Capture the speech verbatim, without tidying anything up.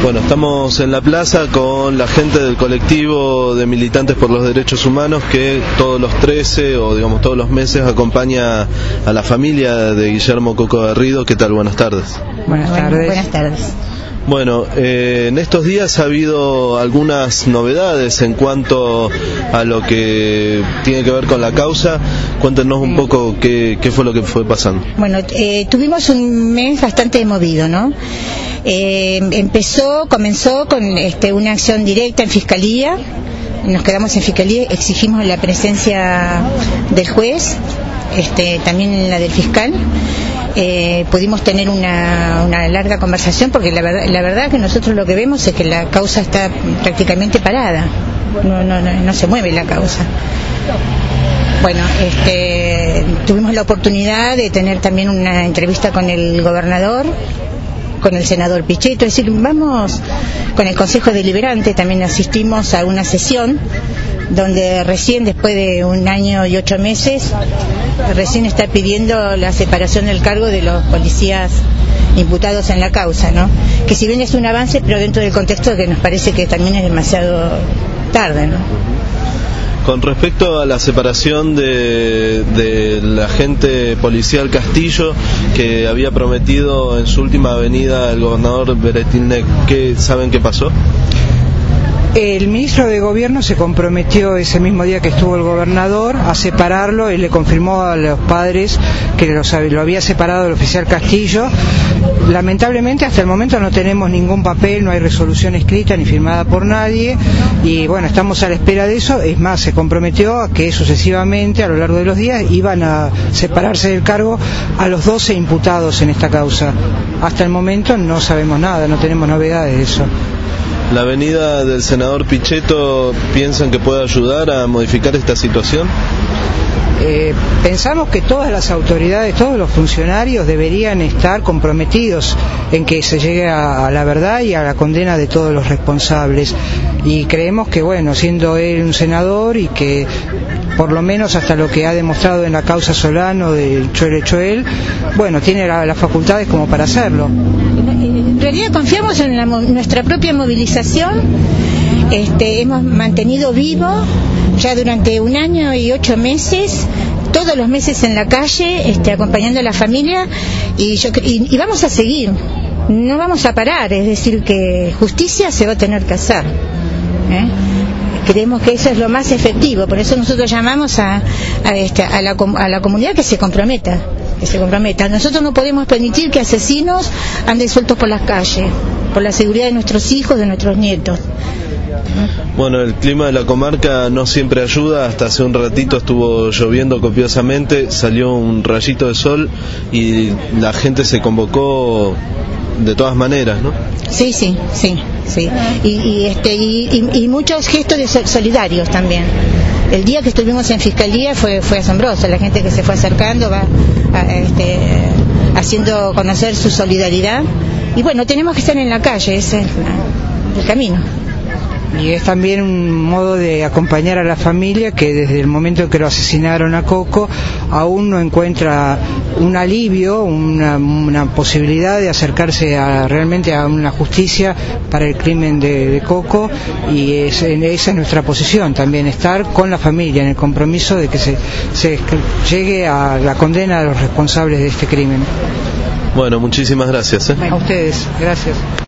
Bueno, estamos en la plaza con la gente del colectivo de militantes por los derechos humanos que todos los trece o digamos todos los meses acompaña a la familia de Guillermo Coco Garrido. ¿Qué tal? Buenas tardes. Buenas tardes. Buenas tardes. Bueno, eh, en estos días ha habido algunas novedades en cuanto a lo que tiene que ver con la causa. Cuéntenos un poco qué, qué fue lo que fue pasando. Bueno, eh, tuvimos un mes bastante movido, ¿no? Eh, empezó, comenzó con este, una acción directa en Fiscalía. Nos quedamos en Fiscalía, exigimos la presencia del juez, este, también la del fiscal. Eh, pudimos tener una, una larga conversación porque la verdad, la verdad que nosotros lo que vemos es que la causa está prácticamente parada, no, no, no, no se mueve la causa. Bueno, este, tuvimos la oportunidad de tener también una entrevista con el gobernador, con el senador Pichetto, es decir, vamos con el Consejo Deliberante, también asistimos a una sesión donde recién después de un año y ocho meses recién está pidiendo la separación del cargo de los policías imputados en la causa, ¿no? Que si bien es un avance, pero dentro del contexto que nos parece que también es demasiado tarde, ¿no? Con respecto a la separación de, de la agente policial Castillo que había prometido en su última venida el gobernador Beretilnec, ¿qué saben qué pasó? El ministro de Gobierno se comprometió ese mismo día que estuvo el gobernador a separarlo y le confirmó a los padres que lo había separado el oficial Castillo. Lamentablemente hasta el momento no tenemos ningún papel, no hay resolución escrita ni firmada por nadie y bueno, estamos a la espera de eso. Es más, se comprometió a que sucesivamente a lo largo de los días iban a separarse del cargo a los doce imputados en esta causa. Hasta el momento no sabemos nada, no tenemos novedades de eso. ¿La venida del senador Pichetto piensan que puede ayudar a modificar esta situación? Eh, pensamos que todas las autoridades, todos los funcionarios deberían estar comprometidos en que se llegue a, a la verdad y a la condena de todos los responsables. Y creemos que, bueno, siendo él un senador y que por lo menos hasta lo que ha demostrado en la causa Solano del Choel Choel, bueno, tiene la, las facultades como para hacerlo. En realidad confiamos en la, nuestra propia movilización. Este, hemos mantenido vivo ya durante un año y ocho meses, todos los meses en la calle, este, acompañando a la familia y, yo, y, y vamos a seguir, no vamos a parar, es decir que justicia se va a tener que hacer, ¿eh? Creemos que eso es lo más efectivo, por eso nosotros llamamos a, a, este, a, la, a la comunidad que se comprometa, que se comprometa. Nosotros no podemos permitir que asesinos anden sueltos por las calles, por la seguridad de nuestros hijos, de nuestros nietos. Bueno, el clima de la comarca no siempre ayuda. Hasta hace un ratito estuvo lloviendo copiosamente, salió un rayito de sol y la gente se convocó de todas maneras, ¿no? Sí, sí, sí, sí. Y, y, este, y, y, y muchos gestos de solidarios también. El día que estuvimos en Fiscalía fue fue asombroso, la gente que se fue acercando, va a, este, haciendo conocer su solidaridad. Y bueno, tenemos que estar en la calle, ese es el camino. Y es también un modo de acompañar a la familia que desde el momento en que lo asesinaron a Coco aún no encuentra un alivio, una, una posibilidad de acercarse a, realmente a una justicia para el crimen de, de Coco, y es, esa es nuestra posición también, estar con la familia en el compromiso de que se, se llegue a la condena a los responsables de este crimen. Bueno, muchísimas gracias, ¿eh? A ustedes, gracias.